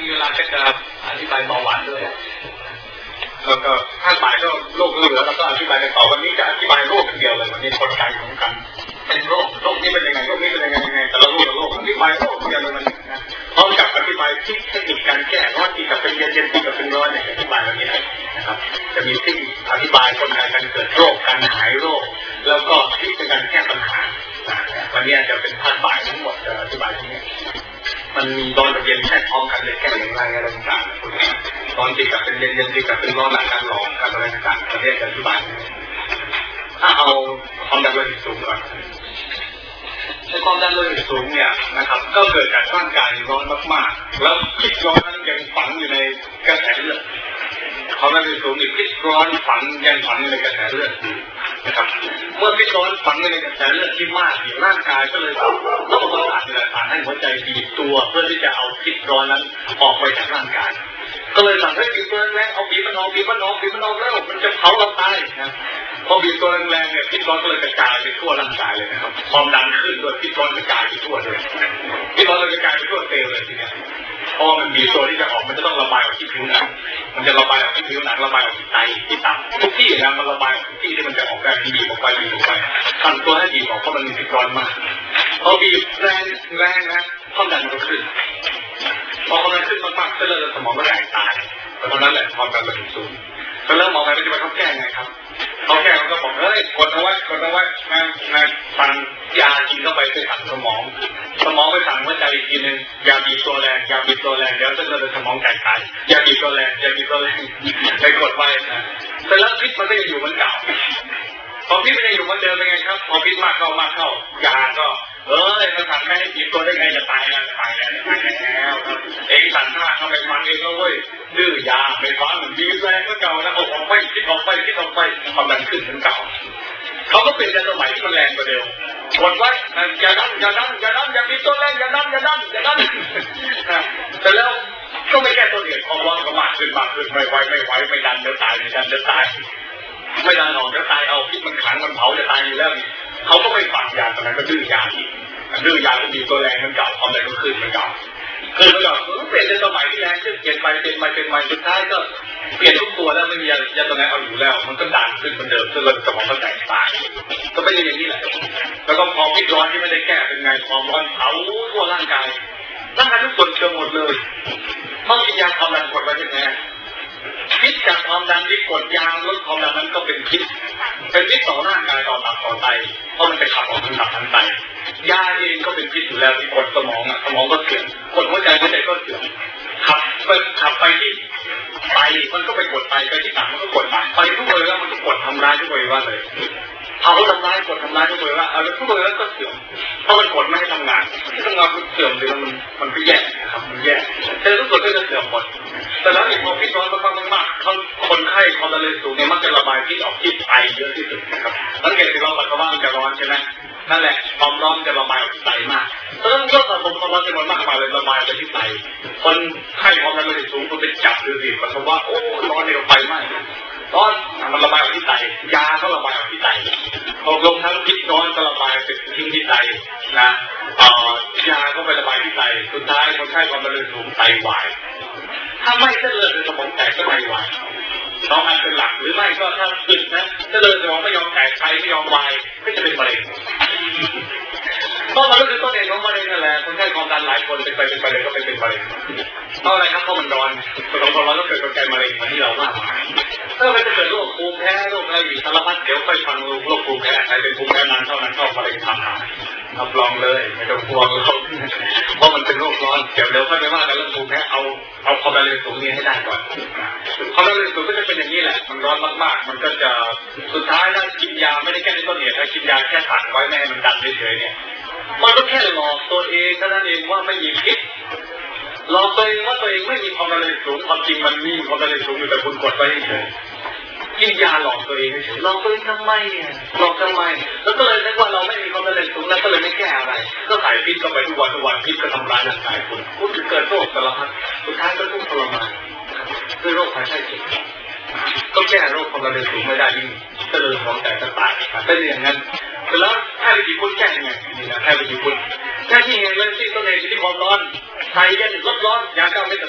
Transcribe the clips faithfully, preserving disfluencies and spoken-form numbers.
มีเวลาก็จะอธิบายเบาหวานด้วยแล้วก็ถ้าบ่ายก็โรคเหลือแล้วก็อธิบายกันต่อวันนี้จะอธิบายโรคอย่างเดียวเลยวันนี้คนไข้ของกันเป็นโรคโรคนี้เป็นยังไงโรคนี้เป็นยังไงยังไงแต่ละโรคแต่ละโรคอธิบายโรคอย่างเดียวเลยมันนะพร้อมกับอธิบายทิศเทคนิคการแก้ร้อนที่กับเป็นเย็นเย็นที่กับเป็นร้อนเนี่ยอธิบายวันนี้นะครับจะมีที่อธิบายคนไข้การเกิดโรคการหายโรคแล้วก็ทิศในการแก้ปัญหาวันนี้จะเป็นภาคบ่ายทั้งหมดจะอธิบายที่นี้มันมีร้อนกับเย็นแค่พร้อมกันเลยแก้อย่างไรอะไรต่างๆร้อนที่กับเป็นเย็นเย็นที่กับเป็นร้อนหลังการหลอกการอะไรต่างๆประเทศจะอธิบายถ้าเอาความดันโลหิตสูงก่อนในความดันโลหิตสูงเนี่ยนะครับก็เกิดจากร่างกายร้อนมากๆแล้วพิษร้อนนั้นยังฝังอยู่ในกระแสเลือดความดันโลหิตสูงนี่พิษร้อนฝังยังฝังอยู่ในกระแสเลือดนะครับเมื่อพิษร้อนฝังอยู่ในกระแสเลือดที่มากร่างกายก็เลยต้องประสานเวลาทานให้หัวใจบีบตัวเพื่อที่จะเอาพิษร้อนนั้นออกไปจากร่างกายก็เลยสั่งให้บีบตัวแรงเอาบีบมันออกบีบมันออกบีบมันออกแล้วมันจะเผาเราตายนะพอบีบตัวแรงๆเนี่ยพิษร้อนก็เลยกระจายไปทั่วร่างกายเลยนะครับความดันขึ้นด้วยพิษร้อนกระจายไปทั่วเลยพิษร้อนเลยกระจายไปทั่วเซลล์เลยทีเนี้ยพอมันบีบตัวที่จะออกมันจะต้องระบายออกที่ผิวหนังมันจะระบายออกที่ผิวหนังระบายออกที่ไตที่ตับทุกที่นะมันระบายออกที่ที่มันจะออกได้บีบออกไปบีบออกไปทำตัวให้บีบออกเพราะมันมีพิษร้อนมากพอบีบแรงแรงนะความดันมันก็ขึ้นพอความดันขึ้นมากๆเส้นเลือดสมองก็แตกตายเพราะนั้นแหละความดันมันสูงแล้วเริ่มมองไปมันจะไปเขาแก้ไงครับเขาแก้เขาก็บอกเฮ้ยกดเอาไว้กดเอาไว้นะนะฟังยากินเข้าไปไปสั่งสมองสมองไปสั่งหัวใจอีกทีนึงยาบีบตัวแรงยาบีบตัวแรงเดี๋ยวเส้นเลือดสมองแตกตายยาบีบตัวแรงยาบีบตัวแรงไปกดไว้นะแต่แล้วพิษมันก็ยังอยู่เหมือนเก่าพอพิษมันยังอยู่เหมือนเดิมเป็นไงครับพอพิษมากเข้ามากเข้ายาก็เออเลยมาสั่งให้บีบตัวได้ไงจะตายแล้วตายแล้วตายแล้วเองสั่งข้าเข้าไปฟังเองก็เว้ยดื้อยาไปฟังบีบแรงก็เก่าแล้วออกไปคิดออกไปคิดออกไปความดันขึ้นเหมือนเก่าเขาก็เป็นยาสมัยที่มันแรงกว่าเดิมกดไว้อย่าดันอย่าดันอย่าดันอย่าบีบตัวแรงอย่าดันอย่าดันอย่าดันแต่แล้วก็ไม่แก้ตัวเหตุความร้อนก็มากขึ้นมากขึ้นไม่ไหวไม่ไหวไม่ดันเดี๋ยวตายไม่ดันเดี๋ยวตายไม่ดันออกเดี๋ยวตายเอาพิษมันขังมันเผาจะตายอยู่แล้วเขาก็ไม่ฟังยาตอนนั้นก็ดื้อยาอีกดื้อยาก็บีบตัวแรงมันเก่าความดันก็ขึ้นมันเก่าคือมันก็เปลี่ยนในสมัยที่แรงขึ้นเปลี่ยนไปเปลี่ยนไปเปลี่ยนไปสุดท้ายก็เปลี่ยนทุกตัวแล้วไม่มียาตัวไหนเอาอยู่แล้วมันก็ดันขึ้นเหมือนเดิมจนเราสมองก็แตกตายก็เป็นอย่างนี้แหละแล้วก็พอพิษร้อนที่ไม่ได้แก้เป็นไงความร้อนเผาทั่วร่างกายร่างกายทุกส่วนเชื่อหมดเลยเพราะกินยาความดันกดไว้ใช่ไหมพิษจากความดันที่กดยาลดความดันนั้นก็เป็นพิษเป็นพิษต่อร่างกายต่อตับต่อไตเพราะมันไปขับออกทางตับทางไตยาเองก็เป็นพิษอยู่แล้วที่กดสมองอ่ะสมองก็เสื่อมกดหัวใจหัวใจก็เสื่อมขับไปขับไปที่ไตมันก็ไปกดไตไปที่ตับมันก็กดตับไปทุกเลยแล้วมันก็กดทำร้ายทุกเลยว่าเลยเขาทำร้ายกดทำร้ายทุกเลยว่าเอาแล้วทุกเลยแล้วก็เสื่อมเพราะมันกดไม่ให้ทำงานที่ทำงานมันเสื่อมเลยมันมันก็แย่นะครับมันแย่แต่ทุกคนก็จะเสื่อมหมดแต่แล้วอีกพอพิษร้อนมากมากๆคนไข้ความดันโลหิตสูงเนี่ยมักจะระบายพิษออกที่ไตเยอะที่สุดนะครับสังเกตดูเราปัสสาวะมันจะร้อนใช่ไหมนั่นแหละความร้อนจะระบายออกที่ไตมากเพราะฉะนั้นก็สะสมความร้อนจำนวนมากมาเลยระบายไปที่ไตคนไข้ความดันโลหิตสูงคนไปจับดูสิปัสสาวะโอ้ร้อนเนี่ยไฟไหม้ร้อนมันระบายออกที่ไตยาก็ระบายออกที่ไตพอลงทั้งพิษร้อนก็ระบายไปทิ้งที่ไตนะอ่ายาก็ไประบายที่ไตสุดท้ายคนไข้ความดันโลหิตสูงไตวายถ้าไม่เส้นเลือดในสมองแตกก็ไม่วายสองอันเป็นหลักหรือไม่ก็ถ้าอึดนะเส้นเลือดสมองไม่ยอมแตกไตไม่ยอมวายก็จะเป็นมะเร็งเพราะมันก็คือต้นเหตุของมะเร็งนั่นแหละคนไข้ความดันหลายคนเป็นไปเป็นมะเร็งก็เป็นเป็นมะเร็งเพราะอะไรครับเพราะมันร้อนสมองร้อนก็เกิดกลไกมะเร็งมาที่เรามากมายถ้ามันจะเกิดโรคภูมิแพ้โรคอะไรอีกสารพัดเดี๋ยวไปฟังโรคภูมิแพ้ใครเป็นภูมิแพ้นั้นเท่านั้นเข้ามะเร็งทำหารับรองเลยไม่ต้องกลัวเราเพราะมันเป็นโรคร้อนเดี๋ยวเดี๋ยวค่อยไปว่ากันเรื่องภูมิแพ้เอาเอาความดันโลหิตสูงนี้ให้ได้ก่อนความดันโลหิตสูงก็จะเป็นอย่างนี้แหละมันร้อนมากๆมันก็จะสุดท้ายถ้ากินยาไม่ได้แก้ที่ต้นเหตุถ้ากินยาแค่ขังไว้ไม่ให้มันดันเฉยๆเนี่ยมันก็แค่หลอกตัวเองเท่านั้นเองว่าไม่มีพิษหลอกตัวเองว่าตัวเองไม่มีความดันโลหิตสูงความจริงมันมีความดันโลหิตสูงอยู่แต่คุณกดไว้เฉยกินยาหลอกตัวเองเฉยหลอกตัวเองทำไมเนี่ยหลอกทำไมแล้วก็เลยนึกว่าเราไม่มีความดันโลหิตสูงแล้วก็เลยไม่แก้อะไรก็ใส่พิษเข้าไปทุกวันทุกวันพิษก็ทำร้ายร่างกายคุณคุณเกิดโรคสารพัดสุดท้ายก็ทุกข์ทรมานด้วยโรคภัยไข้เจ็บก็แก้โรคความดันโลหิตสูงไม่ได้ยิ่งเจริญของแต่จะตายเป็นอย่างนั้นแล้วแค่วิธีคุณแก้ยังไงนี่นะแค่วิธีคุณแค่ที่เห็นเลยที่ต้นเหตุที่ความร้อนไทยเย็นร้อนร้อนยาเก้าเม็ดนั่นแหละ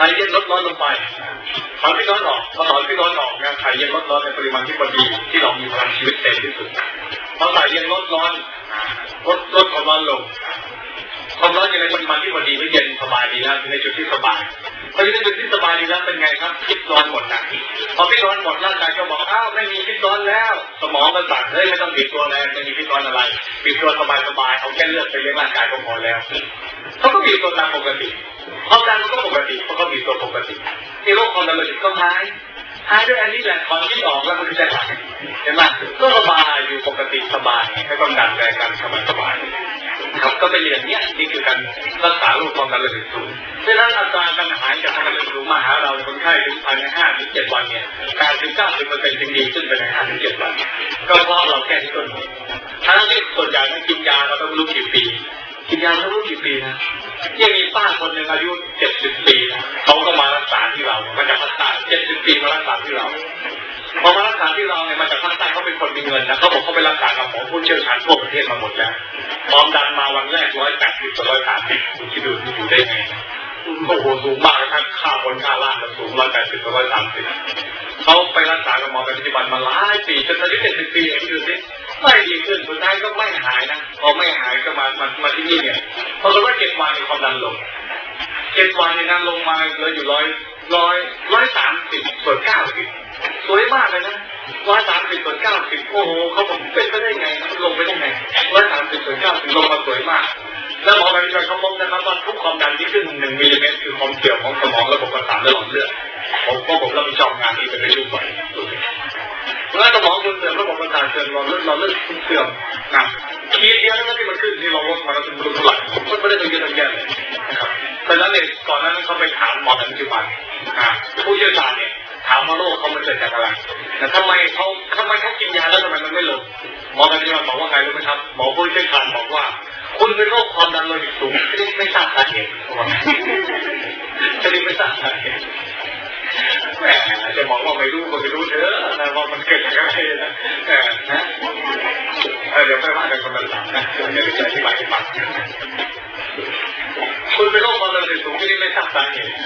ถ่ายเย็นลดร้อนลงไปถอนพิษร้อนออกพอถอนพิษร้อนออกเนี่ยถ่ายเย็นลดร้อนในปริมาณที่พอดีที่เรามีพลังชีวิตเต็มที่สุดพอถ่ายเย็นลดร้อนลดลดความร้อนลงความร้อนอยู่ในปริมาณที่พอดีก็เย็นสบายดีแล้วในจุดที่สบายพออยู่ในจุดที่สบายดีแล้วเป็นไงครับพิษร้อนหมดนะพอพิษร้อนหมดร่างกายก็บอกอ้าวไม่มีพิษร้อนแล้วสมองมันสั่งเฮ้ยไม่ต้องบีบตัวแรงไม่มีพิษร้อนอะไรบีบตัวสบายสบายเอาแค่เลือดไปเลี้ยงร่างกายก็พอแล้วเขาก็บีบตัวตามปกติความดันมันก็ปกติเพราะเขาบีบตัวปกติที่โรคความดันโลหิตก็หายหายด้วยอันนี้แหละถอนพิษออกแล้วมันจะหายเห็นไหมก็สบายอยู่ปกติสบายให้ความดันแรงกันสบายสบายครับก็เป็นอย่างนี้นี่คือการรักษาโรคความดันโลหิตสูงดังนั้นอัตราการหายจากความดันโลหิตสูงมาหาเราคนไข้ถึงภายในห้าถึงเจ็ดวันเนี่ยแปดถึงเก้าสิบเปอร์เซ็นต์จึงดีขึ้นไปในห้าถึงเจ็ดวันก็เพราะเราแก้ที่ต้นเหตุทั้งที่ส่วนใหญ่นั้นกินยาเราต้องรู้กี่ปีกินยาต้องรู้กี่ปีนะยังมีป้าคนหนึ่งอายุเจ็ดสิบปีเขาก็มารักษาที่เรามาจากภาคใต้เจ็ดสิบปีมารักษาที่เราพอมารักษาที่เราเนี่ยมาจากภาคใต้เขาเป็นคนมีเงินนะเขาบอกเขาไปรักษากับหมอผู้เชี่ยวชาญทั่วประเทศมาหมดแล้วความดันมาวันแรกร้อยแปดสิบกับร้อยสามสิบคุณคิดดูอยู่ได้ไงโอ้โหสูงมากทั้งค่าบนค่าล่างสูงร้อยแปดสิบกับร้อยสามสิบเขาไปรักษากับหมอปัจจุบันมาหลายปีจนอายุเจ็ดสิบปีเองดูสิไม่ดีขึ้นสุดท้ายก็ไม่หายนะพอไม่หายก็มามามาที่นี่เนี่ยพอเราว่าเจ็ดวันมีความดันลงเจ็ดวันในนั้นลงมาเหลืออยู่ร้อยร้อยร้อยสามสิบส่วนเก้าสิบสวยมากเลยนะร้อยสามสิบส่วนเก้าสิบโอ้โหเขาบอกเป็นไปได้ไงมันลงไปได้ไงร้อยสามสิบส่วนเก้าสิบลงมาสวยมากแล้วหมอปัจจุบันเขาพบนะครับว่าทุกความดันที่ขึ้นหนึ่งมิลลิเมตรคือความเกี่ยวของสมองระบบประสาทและหลอดเลือดผมก็ผมรับผิดชอบงานนี้เป็นเรื่องใหญ่แล้วสมองคุณเสื่อมระบบประสาทเสื่อมหลอดเลือดหลอดเลือดเสื่อมนะทีเดียวนั้นที่มันขึ้นที่เราลดมาแล้วเป็นรุ่นหลังมันไม่ได้ตัวเยอะตัวแยะเลยนะครับแต่แล้วเนี่ยก่อนนั้นเขาไปถามหมอปัจจุบันผู้เชี่ยวชาญเนี่ยถามว่าโรคเขามันเกิดจากอะไรแต่ทำไมเขาทำไมเขากินยาแล้วทำไมมันไม่ลงหมอปัจจุบันบอกว่าไงรู้ไหมครับหมอผู้เชี่ยวชาญบอกว่าคุณเป็นโรคความดันโลหิตสูงที่ไม่ทราบสาเหตุที่ไม่ทราบสาเหตุแหมจะบอกว่าไม่รู้ก็ไม่รู้เถอะนะว่ามันเกิดจากอะไรนะแต่นะเดี๋ยวไม่ว่ากันคนละสามนะเดี๋ยวจะอธิบายให้ฟังคุณเป็นโรคความดันโลหิตสูงที่ไม่ทราบสาเหตุ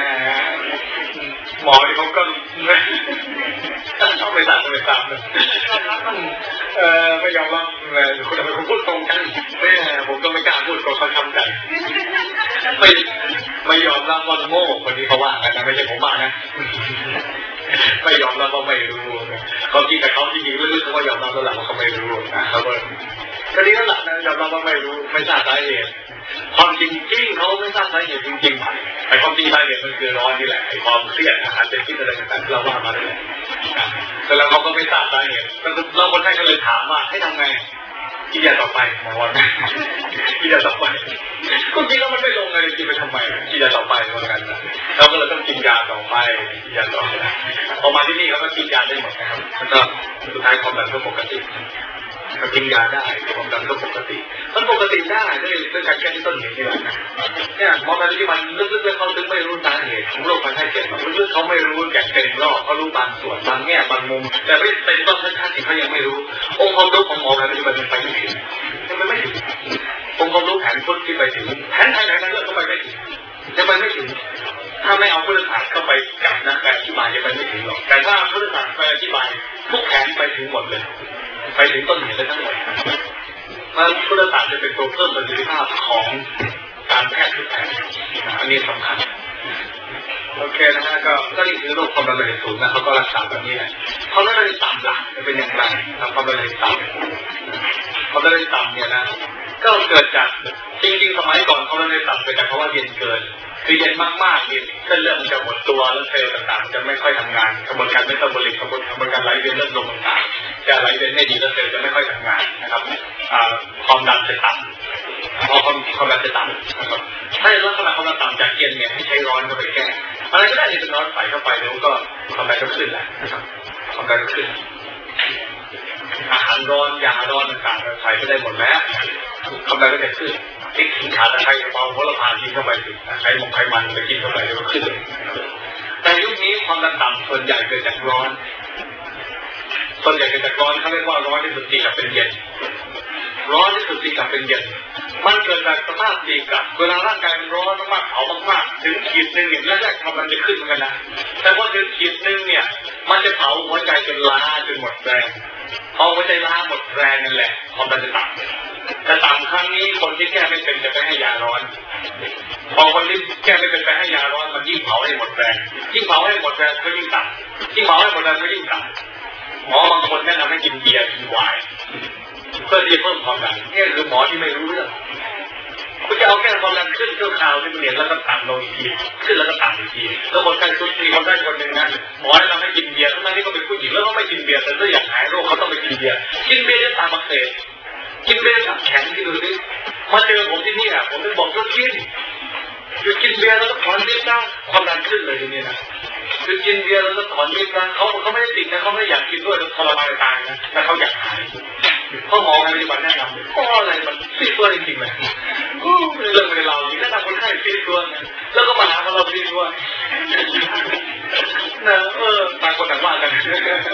หมอที่เขาก็เขาไม่ทราบไม่ทราบเลยเออไม่ยอมรับเลยคุณทำไมคุณพูดตรงกันไม่ผมก็ไม่กล้าพูดก็เขาทำกันไม่ไม่ยอมรับว่าโง่คนนี้เขาว่ากันนะไม่ใช่ผมว่านะไม่ยอมรับว่าไม่รู้เขาคิดแต่เขาจริงๆลึกๆเขาก็ยอมรับแล้วแหละว่าเขาไม่รู้นะเขาก็คดีนั้นแหละนะยอมรับว่าไม่รู้ไม่ทราบสาเหตุความจริงจริงเขาไม่ทราบสาเหตุจริงๆแต่ความจริงสาเหตุมันคือร้อนนี่แหละไอ้ความเครียดอาหารเป็นพิษอะไรต่างๆที่เราว่ามาเลยแต่แล้วเขาก็ไม่ทราบสาเหตุแล้วคนไข้ก็เลยถามว่าให้ทำไงกินยาต่อไปหมอวันกินยาต่อไปก็กินแล้วมันไม่ลงเลยกินไปทำไมกินยาต่อไปเหมือนกันเราก็เลยต้องกินยาต่อไปกินยาต่อไปพอมาที่นี่เขาก็กินยาได้หมดนะครับแล้วก็สุดท้ายความดันก็ปกติก็กินยาได้ความดันก็ปกติมันปกติได้ด้วยด้วยการแก้ที่ต้นเหตุนี่แหละนะเนี่ยหมอปัจจุบันลึกๆแล้วเขาถึงไม่รู้สาเหตุของโรคภัยไข้เจ็บลึกๆเขาไม่รู้แก่เป็นโรคเขารู้บางส่วนบางแง่บางมุมแต่ไม่เป็นต้นชัดๆเขายังไม่รู้องค์ความรู้ของหมอปัจจุบันมันไปไม่ถึงมันไม่ถึงองค์ความรู้แผนพุทธที่ไปถึงแผนไทยไหนนั้นเรื่องก็ไปไม่ถึงจะไปไม่ถึงถ้าไม่เอาพุทธศาสตร์เข้าไปกับนักแปลอธิบายจะไปไม่ถึงหรอกแต่ถ้าพุทธศาสตร์ไปอธิบายทุกแผนไปถึงหมดเลยไปถึงต้นเหตุได้ทั้งหมดเพราะพุทธศาสตร์จะเป็นตัวเพิ่มประสิทธิภาพของการแพทย์ทุกแผนอันนี้สำคัญโอเคนะฮะก็ก็นี่คือโรคความดันโลหิตสูงนะเขาก็รักษาแบบนี้แหละความดันโลหิตต่ำล่ะจะเป็นอย่างไรทำความดันโลหิตต่ำความดันโลหิตต่ำเนี่ยนะก็เกิดจากจริงๆสมัยก่อนความดันโลหิตต่ำเกิดจากเพราะว่าเย็นเกินคือเย็นมากๆเนี่ยเส้นเลือดมันจะหดตัวแล้วเซลล์ต่างๆจะไม่ค่อยทำงานกระบวนการเมตาบอลิกกระบวนการไหลเวียนเลือดลมต่างๆจะไหลเวียนไม่ดีแล้วเซลล์จะไม่ค่อยทำงานนะครับความดันจะต่ำพอความความดันจะต่ำนะครับถ้าลักษณะความดันต่ำจากเย็นเนี่ยให้ใช้ร้อนเข้าไปแก้อะไรก็ได้ที่เป็นร้อนใส่เข้าไปแล้วก็ความดันก็ขึ้นแหละนะครับความดันก็ขึ้นอาหารร้อนยาร้อนต่างๆใส่ก็ได้หมดแล้วความดันก็จะขึ้นที่ขิงขาตะไคร้เบาโหระพากินเข้าไปสิไขมันไขมันไปกินเข้าไปแล้วก็ขึ้นแต่ยุคนี้ความดันต่ำส่วนใหญ่เกิดจากร้อนส่วนใหญ่เกิดจากร้อนเขาเรียกว่าร้อนที่สุดตีกับเป็นเย็นร้อนที่สุดตีกับเป็นเย็นมันเกิดจากสภาพตีกลับเวลาร่างกายมันร้อนมากๆเผามากๆถึงขีดหนึ่งเนี่ยแรกๆมันจะขึ้นเหมือนกันนะแต่พอถึงขีดหนึ่งเนี่ยมันจะเผาหัวใจจนล้าจนหมดแรงพอหัวใจล้าหมดแรงนั่นแหละความดันจะต่ำแต่ต่ำครั้งนี้คนที่แก้ไม่เป็นจะไปให้ยาร้อนพอคนที่แก้ไม่เป็นไปให้ยาร้อนมันยิ่งเผาให้หมดแรงยิ่งเผาให้หมดแรงก็ยิ่งต่ำยิ่งเผาให้หมดแรงก็ยิ่งต่ำหมอบางคนแนะนำให้กินเบียร์กินไวน์เพื่อที่จะเพิ่มความดันนี่คือหมอที่ไม่รู้เรื่องคุณจะเอาแค่ความดันขึ้นชั่วคราวที่มันเรียนแล้วก็ต่ำลงอีกทีขึ้นแล้วก็ต่ำอีกทีแล้วคนไข้ทุกทีคนไข้คนหนึ่งนะหมอแนะนำให้กินเบียร์ทั้งนั้นที่เขาเป็นผู้หญิงแล้วก็ไม่กินเบียร์แต่ถ้าอยากหายโรคเขาต้องไปกินเบียร์กินเบียร์จะตามอักเสบกินเบียร์ตับแข็งที่ดูสิมาเจอผมที่นี่อ่ะผมจะบอกว่ากินหยุดกินเบียร์แล้วก็ถอนฤทธิ์นะความดันขึ้นเลยทีนี้นะหยุดกินเบียร์แล้วก็ถอนฤทธิ์นะเขาเขาไม่ได้ติดนะเขาไม่อยากกินด้วยทรมานตายนะแต่เขาอยากหายเขาหมอในปัจจุบันแนะนำก็อะไรมันซีซัวจริงๆเลยเรื่องในเราที่แนะนำคนไข้ซีซัวแล้วก็มาหาเราซีซัวนะเออต่างคนต่างว่ากัน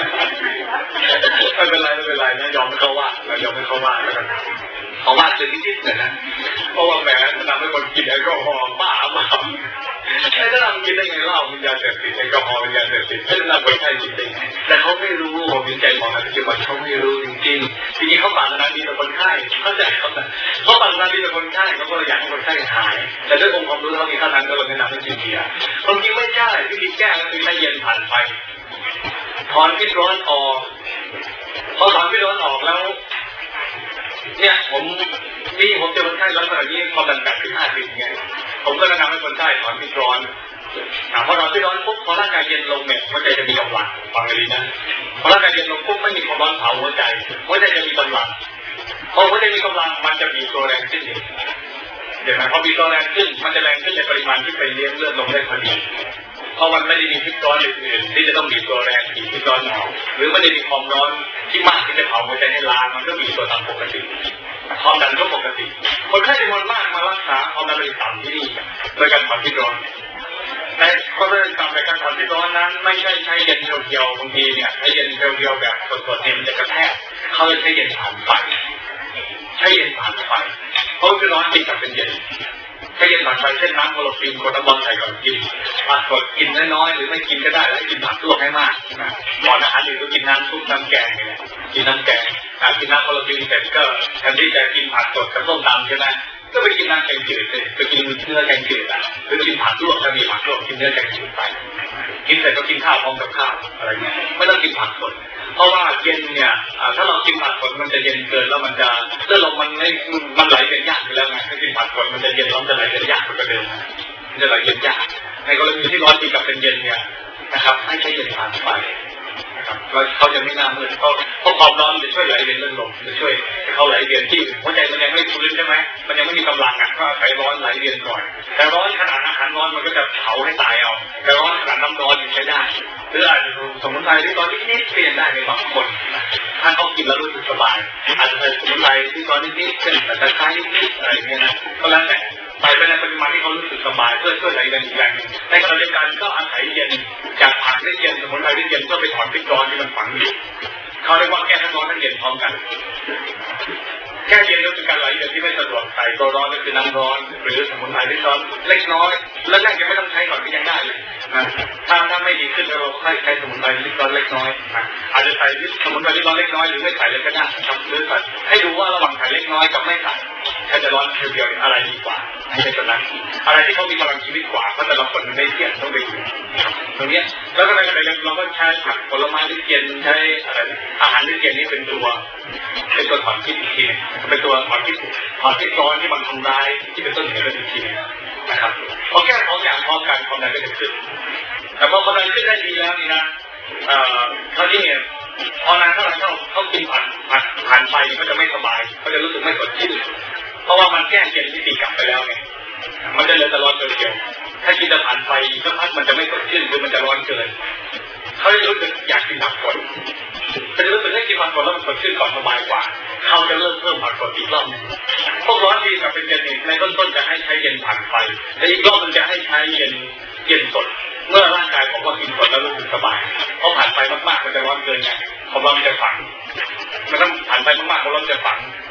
ไม่เป็นไรไม่เป็นไรนะยอมให้เขาว่าเรายอมให้เขาว่าแล้วกันเขาว่าเจอนิดๆนะเพราะว่าแหมมันทำให้คนกินแอลกอฮอล์บ้าบ้าไอ้ถ้าทำกินได้ไงเหล้ามันยาเสพติดแอลกอฮอล์มันยาเสพติดถ้าทำคนไข้กินได้ไงแต่เขาไม่รู้ผมวิจัยของปัจจุบันเขาไม่รู้จริงๆจริงๆเขาปรารถนาดีต่อคนไข้เข้าใจเขาแต่เขาปรารถนาดีต่อคนไข้เขาก็อยากให้คนไข้หายแต่ด้วยองค์ความรู้เท่านี้เท่านั้นก็เลยแนะนำให้กินเบียร์ความจริงไม่ใช่วิธีแก้ก็คือให้เย็นผ่านไปถอนพิษร้อนออกพอถอนพิษร้อนออกแล้วเนี่ยผมนี่ผมเจอคนไข้ร้อนขนาดนี้ความดันแปดสิบห้าสิบไงผมก็แนะนำให้คนไข้ถอนพิษร้อนพอถอนพิษร้อนปุ๊บพอร่างกายเย็นลงเนี่ยหัวใจจะมีกำลังฟังให้ดีนะพอร่างกายเย็นลงปุ๊บไม่มีความร้อนเผาหัวใจหัวใจจะมีกำลังพอหัวใจมีกำลังมันจะบีบตัวแรงขึ้นเองเดี๋ยวนะพอบีบตัวแรงขึ้นมันจะแรงขึ้นในปริมาณที่ไปเลี้ยงเลือดลงได้พอดีเพราะมันไม่ได้มีพิษร้อนอื่นๆที่จะต้องบีบตัวแรงบีบพิษร้อนออกหรือไม่ได้มีความร้อนที่มากที่จะเผาหัวใจให้ล้ามันก็บีบตัวตามปกติความดันก็ปกติคนไข้จำนวนมากมารักษาความดันเป็นต่ำที่นี่โดยการถอนพิษร้อนแต่ความดันต่ำในการถอนพิษร้อนนั้นไม่ใช่ใช้เย็นเดียวๆบางทีเนี่ยใช้เย็นเดียวๆแบบสดๆเนี่ยมันจะกระแทกเขาเลยใช้เย็นผ่านไฟใช้เย็นผ่านไฟเพราะพิษร้อนติดกับเป็นเย็นใช้เย็นผ่านไฟเช่นน้ำโคลอฟินคนน้ำบอลใส่ก่อนกินผักสดกินน้อยๆหรือไม่กินก็ได้แล้วกินผักลวกให้มากนะก่อนอาหารหรือก็กินน้ำซุปน้ำแกงเนี่ยกินน้ำแกงกินน้ำโคลอฟินเสร็จก็แทนที่จะกินผักสดกับต้มตำใช่ไหมก็ไปกินน้ำแกงจืดเลยไปกินเนื้อแกงจืดอ่ะหรือกินผักลวกถ้ามีผักลวกกินเนื้อแกงจืดไปกินเสร็จก็กินข้าวพร้อมกับข้าวอะไรเงี้ยไม่ต้องกินผักสดเพราะว่าเย็นเนี่ยถ้าเรากินผักสดมันจะเย็นเกินแล้วมันจะเลือดลมมันไม่มันไหลเป็นยากอยู่แล้วไงถ้ากินผักสดมันจะเย็นแล้วมันจะไหลเป็นยากกว่าเดิมมันจะไหลเป็นยากในกรณีที่ร้อนตีกับเป็นเย็นเนี่ยนะครับให้ใช้เย็นผ่านไปนะครับเขาจะไม่น่ามืดเพราะเพราะความร้อนจะช่วยไหลเวียนเลือดลมจะช่วยให้เขาไหลเวียนที่หัวใจมันยังไม่ฟื้นใช่ไหมมันยังไม่มีกำลังอ่ะก็ใช้ร้อนไหลเวียนก่อนแต่ร้อนขนาดอาหารร้อนมันก็จะเผาให้ตายเอาแต่ร้อนขนาดน้ำร้อนยังใช้ได้หรืออาจจะสมุนไพรที่ตอนนิดๆเปลี่ยนได้ในบางคนถ้าเขากินแล้วรู้สึกสบายอาจจะเป็นสมุนไพรที่ตอนนิดๆเป็นตะไคร้นิดๆอะไรเงี้ยนะก็แล้วแต่ใส่ไปในปริมาณที่เขารู้สึกสบายเพื่อช่วยไหลเวียนอีกแรงในขณะเดียวกันก็อาศัยเย็นจากผักที่เย็นสมุนไพรที่เย็นเพื่อไปถอนพิษร้อนที่มันฝังอยู่เขาเรียกว่าแก้ทั้งร้อนทั้งเย็นพร้อมกันแก้เย็นก็คือการไหลเวียนที่ไม่สะดวกใส่ตัวร้อนก็คือน้ำร้อนหรือสมุนไพรที่ร้อนเล็กน้อยแล้วแรกยังไม่ต้องใช้ก่อนก็ยังได้เลยนะถ้าถ้าไม่ดีขึ้นเราค่อยใช้สมุนไพรที่ร้อนเล็กน้อยอาจจะใส่สมุนไพรที่ร้อนเล็กน้อยหรือไม่ใส่เลยก็ได้ครับหรือใส่ให้ดูว่าระหว่างใส่เล็กน้อยกับไม่ใส่ถ้าจะร้อนเพียวๆอะไรดีกว่าให้เป็นแบบนั้นอะไรที่เขามีพลังชีวิตกว่าเพราะแต่ละคนมันได้เทียบต้องไปดูตรงนี้แล้วก็ในขณะเดียวกันเราก็ใช้ผักผลไม้ที่เย็นใช้อะไรอาหารที่เย็นนี่เป็นตัวเป็นตัวถอนพิษอีกทีเป็นตัวถอนพิษถอนพิษร้อนที่มันทำร้ายที่เป็นต้นเหตุอีกทีนะครับพอแก้สองอย่างพร้อมกันความดันก็จะขึ้นแต่พอความดันขึ้นได้ดีแล้วนี่นะเอ่อคราวนี้เนี่ยพอนานเท่าไหร่เขาเขากินผ่านผ่านผ่านไปก็จะไม่สบายเขาจะรู้สึกไม่สดชื่นเพราะว่ามันแก้เย็นที่ตีกลับไปแล้วไงมันจะเหลือแต่ร้อนเกินเกี่ยวถ้ากินแต่ผ่านไปสักพักมันจะไม่สดชื่นหรือมันจะร้อนเกินเขาจะรู้สึกอยากกินผักสดเขาจะรู้สึกให้กินผักสดแล้วมันสดชื่นก่อนสบายกว่าเขาจะเริ่มเพิ่มผักสดอีกรอบพวกร้อนดีกับเป็นเย็นในต้นต้นจะให้ใช้เย็นผ่านไปแต่อีกรอบมันจะให้ใช้เย็นเย็นสดเมื่อร่างกายของเรากินสดแล้วรู้สึกสบายเพราะผ่านไปมากๆมันจะร้อนเกินไงของเราจะฝังมันต้องผ่านไปมากๆของเราจะฝัง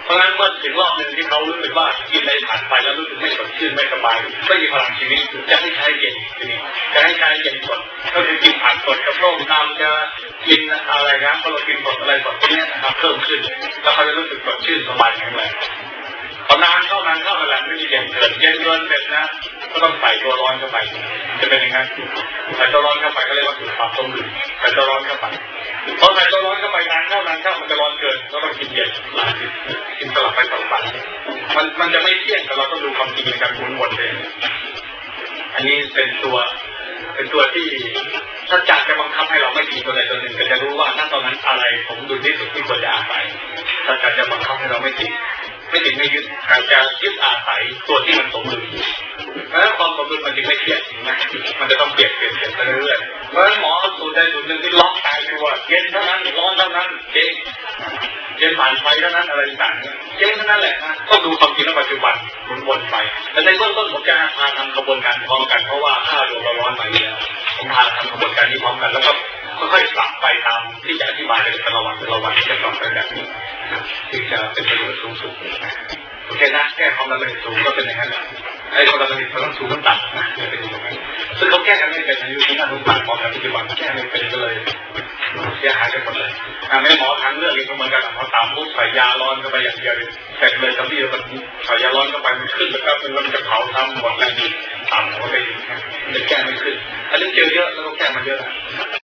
เพราะฉะนั้นเมื่อถึงรอบหนึ่งที่เขารู้สึกว่ากินอะไรผ่านไปแล้วรู้สึกไม่สดชื่นไม่สบายไม่มีพลังชีวิตจะให้ใช้เย็นทีนี้จะให้ใช้เย็นสดก็คือกินผ่านสดกระโปรงน้ำจะกินอะไรนะพอเรากินสดอะไรสดพวกนี้นะครับเพิ่มขึ้นแล้วเขาจะรู้สึกสดชื่นสบายแข็งแรงพอนานเข้านานเข้ากันแล้วไม่มีเย็นเกินเย็นเกินเสร็จนะก็ต้องใส่ตัวร้อนเข้าไปจะเป็นยังไงใส่ตัวร้อนเข้าไปก็เรียกว่าสูตรปรับสมดุลใส่ตัวร้อนเข้าไปพอใส่ตัวร้อนเข้าไปนานเข้านานเข้ามันจะร้อนเกินก็ต้องกินเย็นกินสลับไปสลับไปมันมันจะไม่เที่ยงแต่เราต้องดูความจริงในการหมุนวนเลยอันนี้เป็นตัวเป็นตัวที่ถ้าจัดจะบังคับให้เราไม่กินตัวใดตัวหนึ่งก็จะรู้ว่าณตอนนั้นอะไรผมดูที่สุดที่ควรจะอาศัยถ้าจัดจะบังคับให้เราไม่กินไม่ติดไม่ยึดการจะยึดอาศัยตัวที่มันสมดุลแล้วความสมดุลมันจึงไม่เที่ยงนะมันจะต้องเปลี่ยนเปลี่ยนเปลี่ยนไปเรื่อยๆเพราะฉะนั้นหมอสูตรใดสูตรหนึ่งที่ล็อกตายตัวเย็นเท่านั้นร้อนเท่านั้นเจ๊เย็นผ่านไฟเท่านั้นอะไรต่างๆเจ๊เท่านั้นแหละนะต้องดูความจริงในปัจจุบันหมุนวนไปแต่ในเบื้องต้นผมจะพาทำกระบวนการพร้อมกันเพราะว่าค่าโลเราร้อนมาแล้วผมพาทำกระบวนการนี้พร้อมกันแล้วก็ค่อยๆปรับไปตามที่จะอธิบายในแต่ละวันแต่ละวันที่จะปรับไปแบบนี้ถึงจะเป็นประโยชน์สูงสุดโอเคนะแก้ความดันโลหิตสูงก็เป็นอย่างนั้นไอ้ความดันโลหิตมันต้องสูงต้องต่ำนะเป็นอย่างนั้นซึ่งเขาแก้กันไม่เป็นอายุที่น่าสงสารหมอแผนปัจจุบันแก้ไม่เป็นก็เลยเสียหายไปหมดเลยในหมอทางเลือกเองก็เหมือนกันพอตามปุ๊บใส่ยาร้อนเข้าไปอย่างเดียวแต่เลยทั้งที่มันใส่ยาร้อนเข้าไปมันขึ้นแล้วก็เป็นมันจะเผาทำหมดแรงดีตามหัวไปมันจะแก้ไม่ขึ้นอันนี้เจอเยอะแล้วก็แก้มาเยอะ